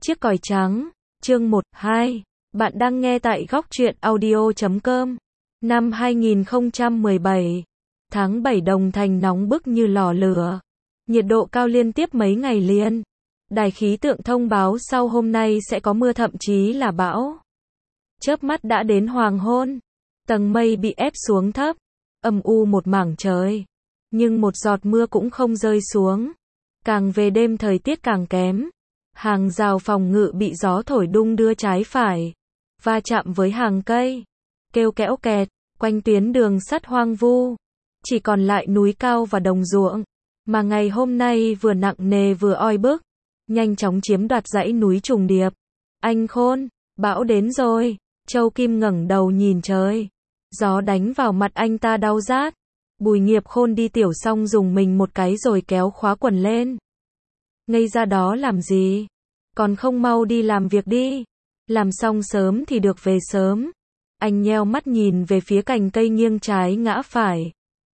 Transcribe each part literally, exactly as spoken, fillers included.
Chiếc còi trắng, chương một, hai. Bạn đang nghe tại góc truyện audio chấm com. Năm hai nghìn không trăm mười bảy, tháng bảy Đồng Thành nóng bức như lò lửa. Nhiệt độ cao liên tiếp mấy ngày liền. Đài khí tượng thông báo sau hôm nay sẽ có mưa thậm chí là bão. Chớp mắt đã đến hoàng hôn. Tầng mây bị ép xuống thấp. Âm u một mảng trời. Nhưng một giọt mưa cũng không rơi xuống. Càng về đêm thời tiết càng kém. Hàng rào phòng ngự bị gió thổi đung đưa trái phải. Va chạm với hàng cây. Kêu kẽo kẹt. Quanh tuyến đường sắt hoang vu. Chỉ còn lại núi cao và đồng ruộng. Mà ngày hôm nay vừa nặng nề vừa oi bức. Nhanh chóng chiếm đoạt dãy núi trùng điệp. Anh Khôn, bão đến rồi. Châu Kim ngẩng đầu nhìn trời. Gió đánh vào mặt anh ta đau rát. Bùi Nghiệp Khôn đi tiểu xong dùng mình một cái rồi kéo khóa quần lên. Ngây ra đó làm gì? Còn không mau đi làm việc đi. Làm xong sớm thì được về sớm. Anh nheo mắt nhìn về phía cành cây nghiêng trái ngã phải.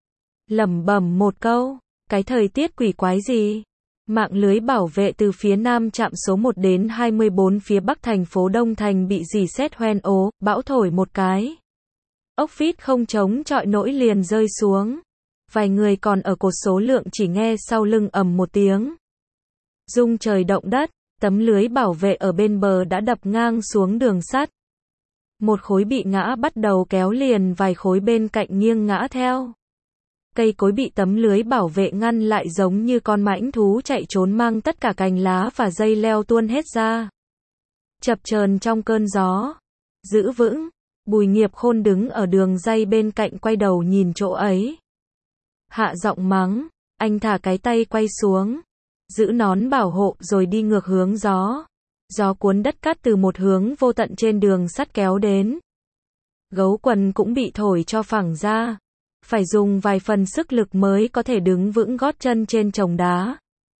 Lẩm bẩm một câu. Cái thời tiết quỷ quái gì? Mạng lưới bảo vệ từ phía nam trạm số một đến hai mươi bốn phía bắc thành phố Đông Thành bị rỉ sét hoen ố, bão thổi một cái. Ốc vít không chống chọi nổi liền rơi xuống. Vài người còn ở cột số lượng chỉ nghe sau lưng ầm một tiếng. Rung trời động đất, tấm lưới bảo vệ ở bên bờ đã đập ngang xuống đường sắt. Một khối bị ngã bắt đầu kéo liền vài khối bên cạnh nghiêng ngã theo. Cây cối bị tấm lưới bảo vệ ngăn lại giống như con mãnh thú chạy trốn mang tất cả cành lá và dây leo tuôn hết ra. Chập chờn trong cơn gió. Giữ vững. Bùi Nghiệp Khôn đứng ở đường ray bên cạnh quay đầu nhìn chỗ ấy. Hạ giọng mắng. Anh thả cái tay quay xuống. Giữ nón bảo hộ rồi đi ngược hướng gió. Gió cuốn đất cát từ một hướng vô tận trên đường sắt kéo đến. Gấu quần cũng bị thổi cho phẳng ra. Phải dùng vài phần sức lực mới có thể đứng vững gót chân trên chồng đá.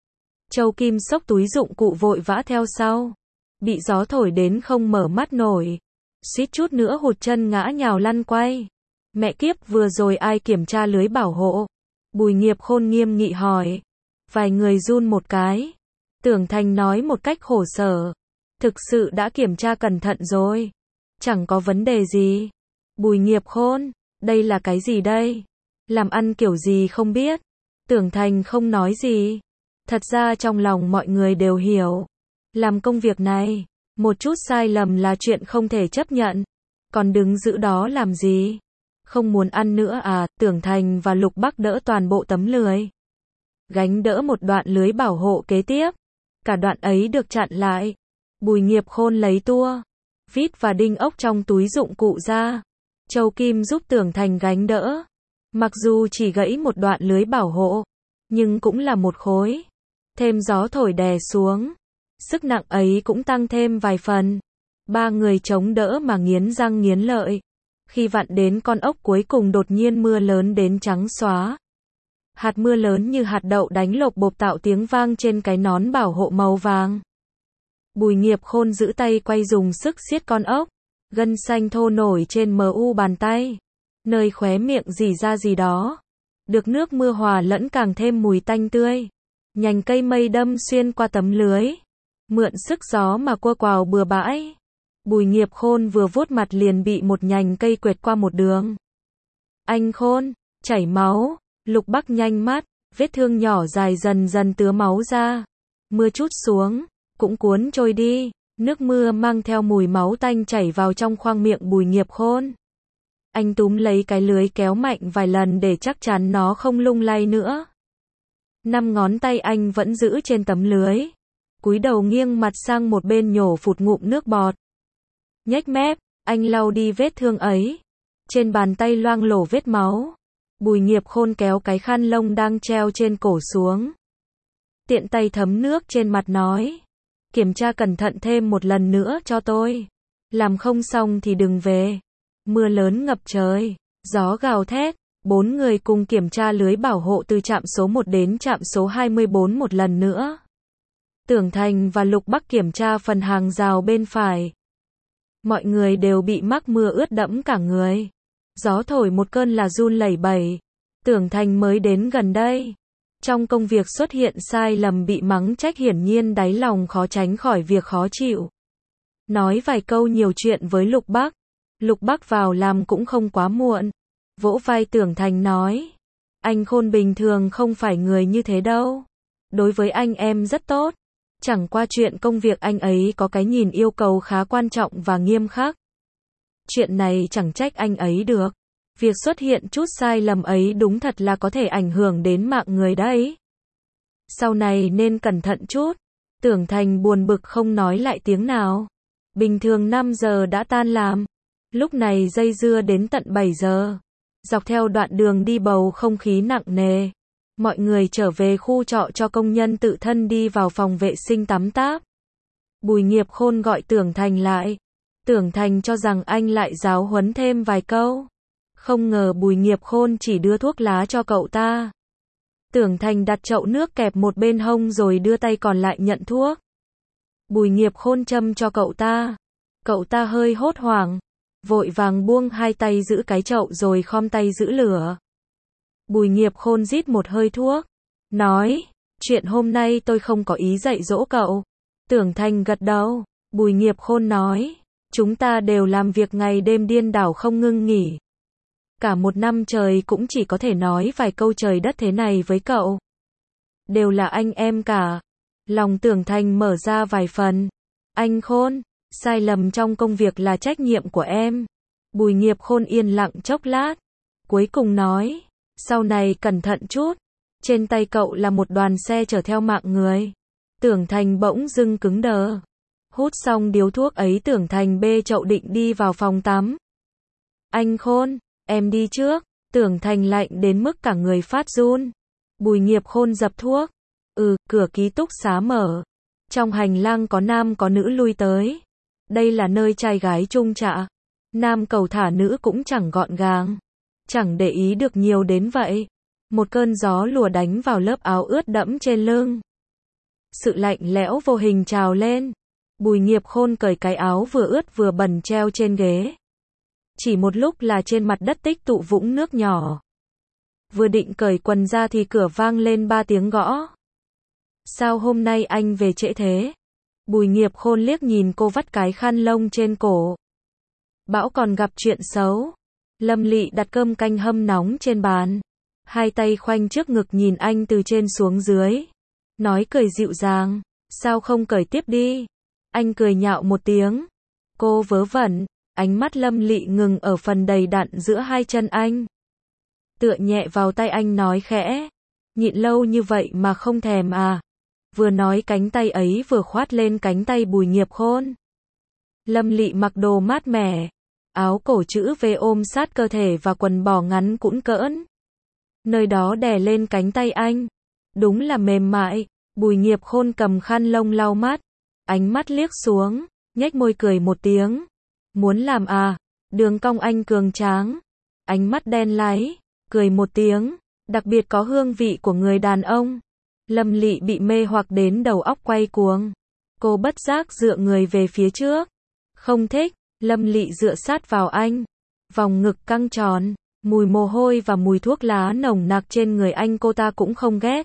Châu Kim xốc túi dụng cụ vội vã theo sau. Bị gió thổi đến không mở mắt nổi. Suýt chút nữa hụt chân ngã nhào lăn quay. Mẹ kiếp, vừa rồi ai kiểm tra lưới bảo hộ? Bùi Nghiệp Khôn nghiêm nghị hỏi. Vài người run một cái. Tưởng Thành nói một cách khổ sở. Thực sự đã kiểm tra cẩn thận rồi. Chẳng có vấn đề gì. Bùi Nghiệp Khôn, đây là cái gì đây? Làm ăn kiểu gì không biết. Tưởng Thành không nói gì. Thật ra trong lòng mọi người đều hiểu. Làm công việc này, một chút sai lầm là chuyện không thể chấp nhận. Còn đứng giữ đó làm gì? Không muốn ăn nữa à? Tưởng Thành và Lục Bắc đỡ toàn bộ tấm lưới. Gánh đỡ một đoạn lưới bảo hộ kế tiếp. Cả đoạn ấy được chặn lại. Bùi Nghiệp Khôn lấy tua, vít và đinh ốc trong túi dụng cụ ra. Châu Kim giúp Tưởng Thành gánh đỡ. Mặc dù chỉ gãy một đoạn lưới bảo hộ, nhưng cũng là một khối. Thêm gió thổi đè xuống. Sức nặng ấy cũng tăng thêm vài phần. Ba người chống đỡ mà nghiến răng nghiến lợi. Khi vặn đến con ốc cuối cùng đột nhiên mưa lớn đến trắng xóa. Hạt mưa lớn như hạt đậu đánh lộp bộp tạo tiếng vang trên cái nón bảo hộ màu vàng. Bùi Nghiệp Khôn giữ tay quay dùng sức siết con ốc. Gân xanh thô nổi trên mu bàn tay. Nơi khóe miệng rỉ ra gì đó. Được nước mưa hòa lẫn càng thêm mùi tanh tươi. Nhành cây mây đâm xuyên qua tấm lưới. Mượn sức gió mà quơ quào bừa bãi. Bùi Nghiệp Khôn vừa vuốt mặt liền bị một nhành cây quệt qua một đường. Anh Khôn, chảy máu. Lục Bắc nhanh mắt. Vết thương nhỏ dài dần dần tứa máu ra. Mưa trút xuống, cũng cuốn trôi đi. Nước mưa mang theo mùi máu tanh chảy vào trong khoang miệng Bùi Nghiệp Khôn. Anh túm lấy cái lưới kéo mạnh vài lần để chắc chắn nó không lung lay nữa. Năm ngón tay anh vẫn giữ trên tấm lưới. Cúi đầu nghiêng mặt sang một bên nhổ phụt ngụm nước bọt. Nhếch mép, anh lau đi vết thương ấy. Trên bàn tay loang lổ vết máu. Bùi Nghiệp Khôn kéo cái khăn lông đang treo trên cổ xuống. Tiện tay thấm nước trên mặt nói. Kiểm tra cẩn thận thêm một lần nữa cho tôi. Làm không xong thì đừng về. Mưa lớn ngập trời. Gió gào thét. Bốn người cùng kiểm tra lưới bảo hộ từ trạm số một đến trạm số hai mươi bốn một lần nữa. Tưởng Thành và Lục Bắc kiểm tra phần hàng rào bên phải. Mọi người đều bị mắc mưa ướt đẫm cả người. Gió thổi một cơn là run lẩy bẩy. Tưởng Thành mới đến gần đây. Trong công việc xuất hiện sai lầm bị mắng trách hiển nhiên đáy lòng khó tránh khỏi việc khó chịu. Nói vài câu nhiều chuyện với Lục Bắc. Lục Bắc vào làm cũng không quá muộn. Vỗ vai Tưởng Thành nói. Anh Khôn bình thường không phải người như thế đâu. Đối với anh em rất tốt. Chẳng qua chuyện công việc anh ấy có cái nhìn yêu cầu khá quan trọng và nghiêm khắc. Chuyện này chẳng trách anh ấy được. Việc xuất hiện chút sai lầm ấy đúng thật là có thể ảnh hưởng đến mạng người đấy. Sau này nên cẩn thận chút. Tưởng Thành buồn bực không nói lại tiếng nào. Bình thường năm giờ đã tan làm. Lúc này dây dưa đến tận bảy giờ. Dọc theo đoạn đường đi bầu không khí nặng nề. Mọi người trở về khu trọ cho công nhân tự thân đi vào phòng vệ sinh tắm táp. Bùi Nghiệp Khôn gọi Tưởng Thành lại. Tưởng Thành cho rằng anh lại giáo huấn thêm vài câu. Không ngờ Bùi Nghiệp Khôn chỉ đưa thuốc lá cho cậu ta. Tưởng Thành đặt chậu nước kẹp một bên hông rồi đưa tay còn lại nhận thuốc. Bùi Nghiệp Khôn châm cho cậu ta. Cậu ta hơi hốt hoảng. Vội vàng buông hai tay giữ cái chậu rồi khom tay giữ lửa. Bùi Nghiệp Khôn rít một hơi thuốc. Nói, chuyện hôm nay tôi không có ý dạy dỗ cậu. Tưởng Thành gật đầu. Bùi Nghiệp Khôn nói, chúng ta đều làm việc ngày đêm điên đảo không ngưng nghỉ. Cả một năm trời cũng chỉ có thể nói vài câu trời đất thế này với cậu. Đều là anh em cả. Lòng Tưởng Thành mở ra vài phần. Anh Khôn, sai lầm trong công việc là trách nhiệm của em. Bùi Nghiệp Khôn yên lặng chốc lát. Cuối cùng nói, sau này cẩn thận chút. Trên tay cậu là một đoàn xe chở theo mạng người. Tưởng Thành bỗng dưng cứng đờ. Hút xong điếu thuốc ấy Tưởng Thành bê chậu định đi vào phòng tắm. Anh Khôn, em đi trước. Tưởng Thành lạnh đến mức cả người phát run. Bùi Nghiệp Khôn dập thuốc. Ừ, cửa ký túc xá mở. Trong hành lang có nam có nữ lui tới. Đây là nơi trai gái chung chạ. Nam cầu thả nữ cũng chẳng gọn gàng. Chẳng để ý được nhiều đến vậy. Một cơn gió lùa đánh vào lớp áo ướt đẫm trên lưng. Sự lạnh lẽo vô hình trào lên. Bùi Nghiệp Khôn cởi cái áo vừa ướt vừa bẩn treo trên ghế. Chỉ một lúc là trên mặt đất tích tụ vũng nước nhỏ. Vừa định cởi quần ra thì cửa vang lên ba tiếng gõ. Sao hôm nay anh về trễ thế? Bùi Nghiệp Khôn liếc nhìn cô vắt cái khăn lông trên cổ. Bão còn gặp chuyện xấu. Lâm Lị đặt cơm canh hâm nóng trên bàn. Hai tay khoanh trước ngực nhìn anh từ trên xuống dưới. Nói cười dịu dàng. Sao không cởi tiếp đi? Anh cười nhạo một tiếng. Cô vớ vẩn. Ánh mắt Lâm Lị ngừng ở phần đầy đặn giữa hai chân anh. Tựa nhẹ vào tay anh nói khẽ. Nhịn lâu như vậy mà không thèm à? Vừa nói cánh tay ấy vừa khoát lên cánh tay Bùi Nghiệp Khôn. Lâm Lị mặc đồ mát mẻ. Áo cổ chữ V ôm sát cơ thể và quần bò ngắn cũn cỡn. Nơi đó đè lên cánh tay anh. Đúng là mềm mại. Bùi Nghiệp Khôn cầm khăn lông lau mắt. Ánh mắt liếc xuống. Nhếch môi cười một tiếng. Muốn làm à? Đường cong anh cường tráng. Ánh mắt đen láy. Cười một tiếng. Đặc biệt có hương vị của người đàn ông. Lâm Lị bị mê hoặc đến đầu óc quay cuồng. Cô bất giác dựa người về phía trước. Không thích. Lâm Lị dựa sát vào anh. Vòng ngực căng tròn. Mùi mồ hôi và mùi thuốc lá nồng nặc trên người anh cô ta cũng không ghét.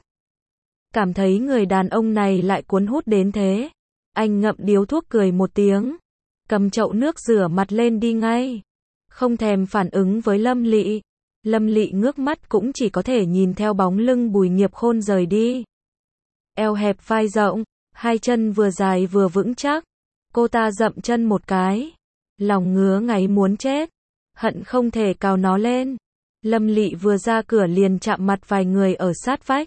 Cảm thấy người đàn ông này lại cuốn hút đến thế. Anh ngậm điếu thuốc cười một tiếng. Cầm chậu nước rửa mặt lên đi ngay. Không thèm phản ứng với Lâm Lị. Lâm Lị ngước mắt cũng chỉ có thể nhìn theo bóng lưng Bùi Nghiệp Khôn rời đi. Eo hẹp vai rộng. Hai chân vừa dài vừa vững chắc. Cô ta dậm chân một cái. Lòng ngứa ngáy muốn chết. Hận không thể cào nó lên. Lâm Lị vừa ra cửa liền chạm mặt vài người ở sát vách.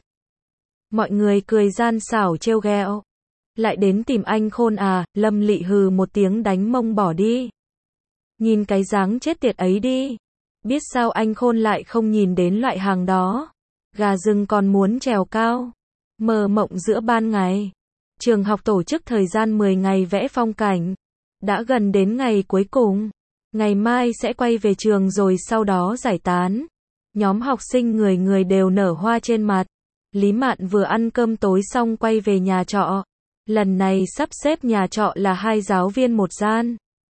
Mọi người cười gian xảo trêu ghẹo. Lại đến tìm anh Khôn à? Lâm Lị hừ một tiếng đánh mông bỏ đi. Nhìn cái dáng chết tiệt ấy đi. Biết sao anh Khôn lại không nhìn đến loại hàng đó. Gà rừng còn muốn trèo cao. Mơ mộng giữa ban ngày. Trường học tổ chức thời gian mười ngày vẽ phong cảnh. Đã gần đến ngày cuối cùng. Ngày mai sẽ quay về trường rồi sau đó giải tán. Nhóm học sinh người người đều nở hoa trên mặt. Lý Mạn vừa ăn cơm tối xong quay về nhà trọ. Lần này sắp xếp nhà trọ là hai giáo viên một gian.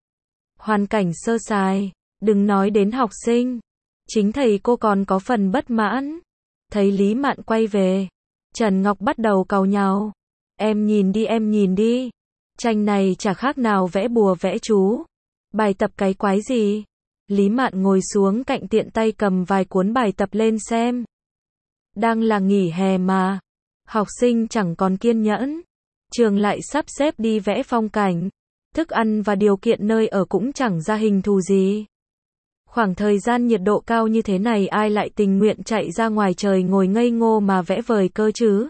Hoàn cảnh sơ sài. Đừng nói đến học sinh. Chính thầy cô còn có phần bất mãn. Thấy Lý Mạn quay về. Trần Ngọc bắt đầu càu nhàu. Em nhìn đi em nhìn đi. Tranh này chả khác nào vẽ bùa vẽ chú. Bài tập cái quái gì? Lý Mạn ngồi xuống cạnh tiện tay cầm vài cuốn bài tập lên xem. Đang là nghỉ hè mà. Học sinh chẳng còn kiên nhẫn. Trường lại sắp xếp đi vẽ phong cảnh. Thức ăn và điều kiện nơi ở cũng chẳng ra hình thù gì. Khoảng thời gian nhiệt độ cao như thế này ai lại tình nguyện chạy ra ngoài trời ngồi ngây ngô mà vẽ vời cơ chứ?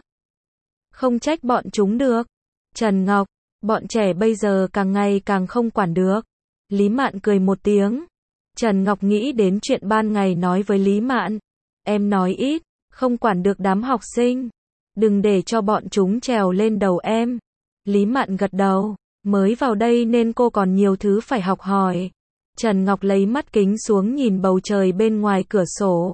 Không trách bọn chúng được. Trần Ngọc, bọn trẻ bây giờ càng ngày càng không quản được. Lý Mạn cười một tiếng. Trần Ngọc nghĩ đến chuyện ban ngày nói với Lý Mạn. Em nói ít, không quản được đám học sinh. Đừng để cho bọn chúng trèo lên đầu em. Lý Mạn gật đầu. Mới vào đây nên cô còn nhiều thứ phải học hỏi. Trần Ngọc lấy mắt kính xuống nhìn bầu trời bên ngoài cửa sổ.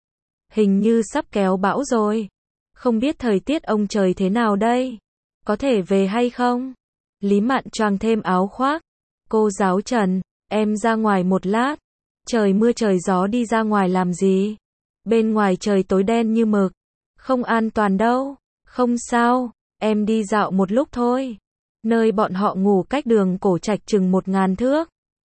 Hình như sắp kéo bão rồi. Không biết thời tiết ông trời thế nào đây? Có thể về hay không? Lý Mạn choàng thêm áo khoác. Cô giáo Trần, em ra ngoài một lát. Trời mưa trời gió đi ra ngoài làm gì? Bên ngoài trời tối đen như mực. Không an toàn đâu. Không sao, em đi dạo một lúc thôi. Nơi bọn họ ngủ cách đường Cổ Trạch chừng một ngàn thước.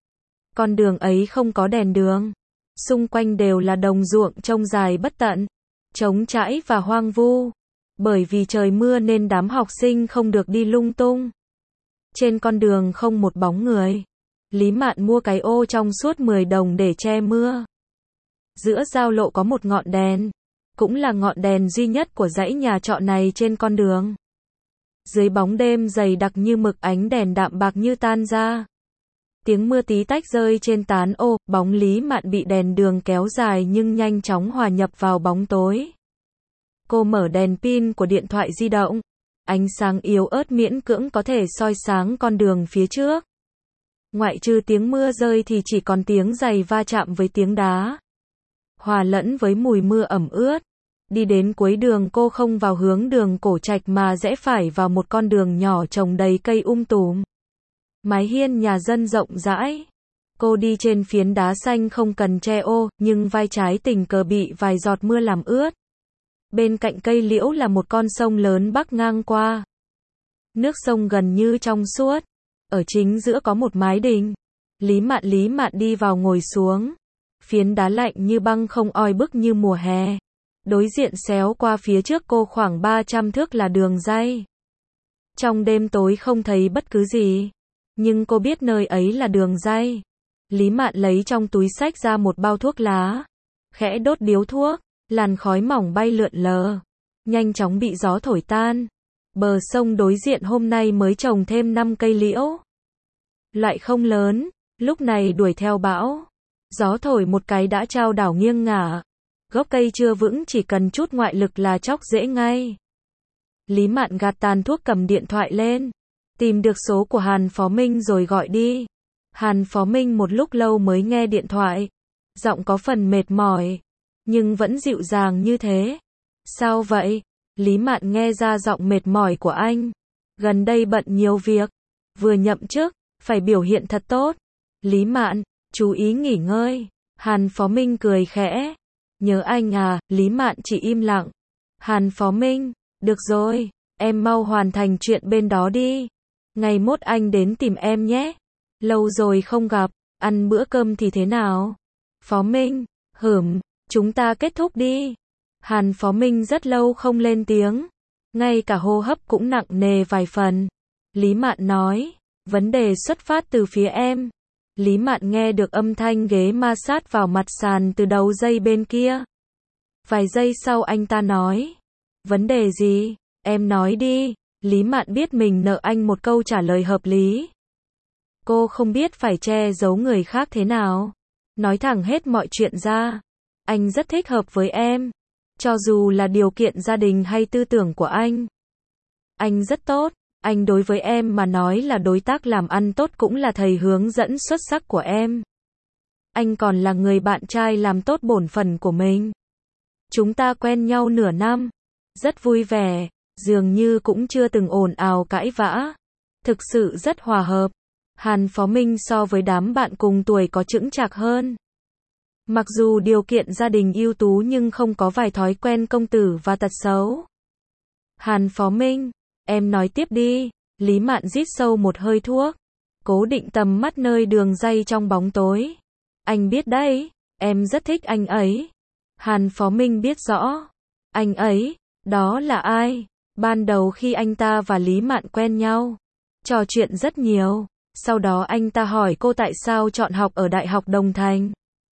Con đường ấy không có đèn đường. Xung quanh đều là đồng ruộng trông dài bất tận. Trống trải và hoang vu. Bởi vì trời mưa nên đám học sinh không được đi lung tung. Trên con đường không một bóng người. Lý Mạn mua cái ô trong suốt mười đồng để che mưa. Giữa giao lộ có một ngọn đèn. Cũng là ngọn đèn duy nhất của dãy nhà trọ này trên con đường. Dưới bóng đêm dày đặc như mực ánh đèn đạm bạc như tan ra. Tiếng mưa tí tách rơi trên tán ô, bóng Lý Mạn bị đèn đường kéo dài nhưng nhanh chóng hòa nhập vào bóng tối. Cô mở đèn pin của điện thoại di động. Ánh sáng yếu ớt miễn cưỡng có thể soi sáng con đường phía trước. Ngoại trừ tiếng mưa rơi thì chỉ còn tiếng giày va chạm với tiếng đá. Hòa lẫn với mùi mưa ẩm ướt. Đi đến cuối đường cô không vào hướng đường Cổ Trạch mà rẽ phải vào một con đường nhỏ trồng đầy cây um tùm. Mái hiên nhà dân rộng rãi. Cô đi trên phiến đá xanh không cần che ô, nhưng vai trái tình cờ bị vài giọt mưa làm ướt. Bên cạnh cây liễu là một con sông lớn bắc ngang qua. Nước sông gần như trong suốt. Ở chính giữa có một mái đình. Lý Mạn Lý Mạn đi vào ngồi xuống. Phiến đá lạnh như băng không oi bức như mùa hè. Đối diện xéo qua phía trước cô khoảng ba trăm thước là đường ray. Trong đêm tối không thấy bất cứ gì. Nhưng cô biết nơi ấy là đường ray. Lý Mạn lấy trong túi xách ra một bao thuốc lá. Khẽ đốt điếu thuốc. Làn khói mỏng bay lượn lờ. Nhanh chóng bị gió thổi tan. Bờ sông đối diện hôm nay mới trồng thêm năm cây liễu. Loại không lớn. Lúc này đuổi theo bão. Gió thổi một cái đã trao đảo nghiêng ngả. Gốc cây chưa vững chỉ cần chút ngoại lực là chóc rễ ngay. Lý Mạn gạt tàn thuốc cầm điện thoại lên. Tìm được số của Hàn Phó Minh rồi gọi đi. Hàn Phó Minh một lúc lâu mới nghe điện thoại. Giọng có phần mệt mỏi. Nhưng vẫn dịu dàng như thế. Sao vậy? Lý Mạn nghe ra giọng mệt mỏi của anh. Gần đây bận nhiều việc. Vừa nhậm chức, phải biểu hiện thật tốt. Lý Mạn, chú ý nghỉ ngơi. Hàn Phó Minh cười khẽ. Nhớ anh à, Lý Mạn chỉ im lặng. Hàn Phó Minh, được rồi, em mau hoàn thành chuyện bên đó đi. Ngày mốt anh đến tìm em nhé. Lâu rồi không gặp, ăn bữa cơm thì thế nào? Phó Minh, hửm, chúng ta kết thúc đi. Hàn Phó Minh rất lâu không lên tiếng. Ngay cả hô hấp cũng nặng nề vài phần. Lý Mạn nói, vấn đề xuất phát từ phía em. Lý Mạn nghe được âm thanh ghế ma sát vào mặt sàn từ đầu dây bên kia. Vài giây sau anh ta nói, vấn đề gì? Em nói đi. Lý Mạn biết mình nợ anh một câu trả lời hợp lý. Cô không biết phải che giấu người khác thế nào. Nói thẳng hết mọi chuyện ra. Anh rất thích hợp với em. Cho dù là điều kiện gia đình hay tư tưởng của anh. Anh rất tốt. Anh đối với em mà nói là đối tác làm ăn tốt cũng là thầy hướng dẫn xuất sắc của em. Anh còn là người bạn trai làm tốt bổn phận của mình. Chúng ta quen nhau nửa năm. Rất vui vẻ. Dường như cũng chưa từng ồn ào cãi vã. Thực sự rất hòa hợp. Hàn Phó Minh so với đám bạn cùng tuổi có chững chạc hơn. Mặc dù điều kiện gia đình ưu tú nhưng không có vài thói quen công tử và tật xấu. Hàn Phó Minh, em nói tiếp đi. Lý Mạn rít sâu một hơi thuốc, cố định tầm mắt nơi đường ray trong bóng tối. Anh biết đấy, em rất thích anh ấy. Hàn Phó Minh biết rõ. Anh ấy, đó là ai? Ban đầu khi anh ta và Lý Mạn quen nhau, trò chuyện rất nhiều. Sau đó anh ta hỏi cô tại sao chọn học ở Đại học Đồng Thành.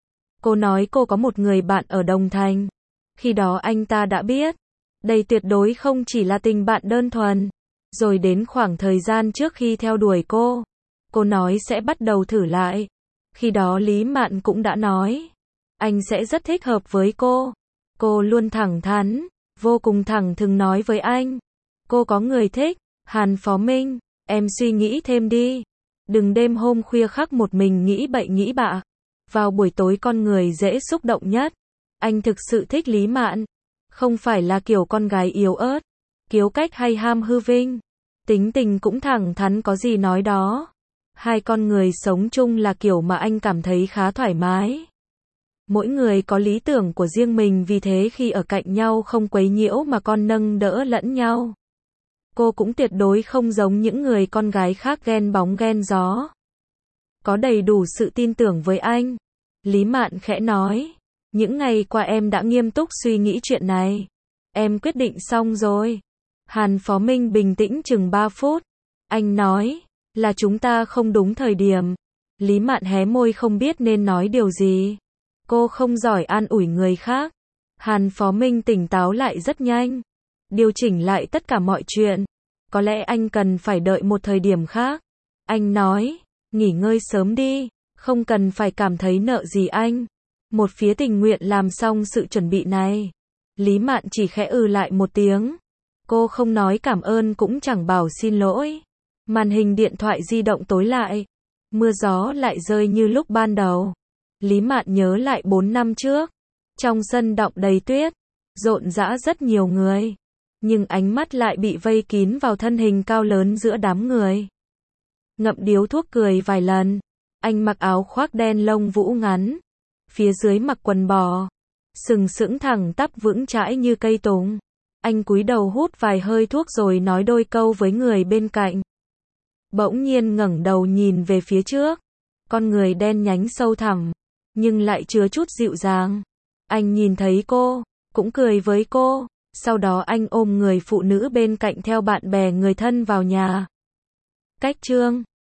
Cô nói cô có một người bạn ở Đồng Thành. Khi đó anh ta đã biết, đây tuyệt đối không chỉ là tình bạn đơn thuần. Rồi đến khoảng thời gian trước khi theo đuổi cô, cô nói sẽ bắt đầu thử lại. Khi đó Lý Mạn cũng đã nói, anh sẽ rất thích hợp với cô. Cô luôn thẳng thắn, vô cùng thẳng thừng nói với anh, cô có người thích. Hàn Phó Minh, em suy nghĩ thêm đi. Đừng đêm hôm khuya khắc một mình nghĩ bậy nghĩ bạ. Vào buổi tối con người dễ xúc động nhất. Anh thực sự thích Lý Mạn. Không phải là kiểu con gái yếu ớt, kiêu cách hay ham hư vinh. Tính tình cũng thẳng thắn có gì nói đó. Hai con người sống chung là kiểu mà anh cảm thấy khá thoải mái. Mỗi người có lý tưởng của riêng mình, vì thế khi ở cạnh nhau không quấy nhiễu mà còn nâng đỡ lẫn nhau. Cô cũng tuyệt đối không giống những người con gái khác ghen bóng ghen gió. Có đầy đủ sự tin tưởng với anh. Lý Mạn khẽ nói, những ngày qua em đã nghiêm túc suy nghĩ chuyện này. Em quyết định xong rồi. Hàn Phó Minh bình tĩnh chừng ba phút. Anh nói, là chúng ta không đúng thời điểm. Lý Mạn hé môi không biết nên nói điều gì. Cô không giỏi an ủi người khác. Hàn Phó Minh tỉnh táo lại rất nhanh. Điều chỉnh lại tất cả mọi chuyện. Có lẽ anh cần phải đợi một thời điểm khác. Anh nói, nghỉ ngơi sớm đi. Không cần phải cảm thấy nợ gì anh. Một phía tình nguyện làm xong sự chuẩn bị này. Lý Mạn chỉ khẽ ừ lại một tiếng. Cô không nói cảm ơn cũng chẳng bảo xin lỗi. Màn hình điện thoại di động tối lại. Mưa gió lại rơi như lúc ban đầu. Lý Mạn nhớ lại bốn năm trước. Trong sân đọng đầy tuyết, rộn rã rất nhiều người. Nhưng ánh mắt lại bị vây kín vào thân hình cao lớn giữa đám người. Ngậm điếu thuốc cười vài lần. Anh mặc áo khoác đen lông vũ ngắn. Phía dưới mặc quần bò. Sừng sững thẳng tắp vững chãi như cây tùng. Anh cúi đầu hút vài hơi thuốc rồi nói đôi câu với người bên cạnh. Bỗng nhiên ngẩng đầu nhìn về phía trước. Con người đen nhánh sâu thẳm, nhưng lại chứa chút dịu dàng. Anh nhìn thấy cô, cũng cười với cô. Sau đó anh ôm người phụ nữ bên cạnh theo bạn bè người thân vào nhà. Cách chương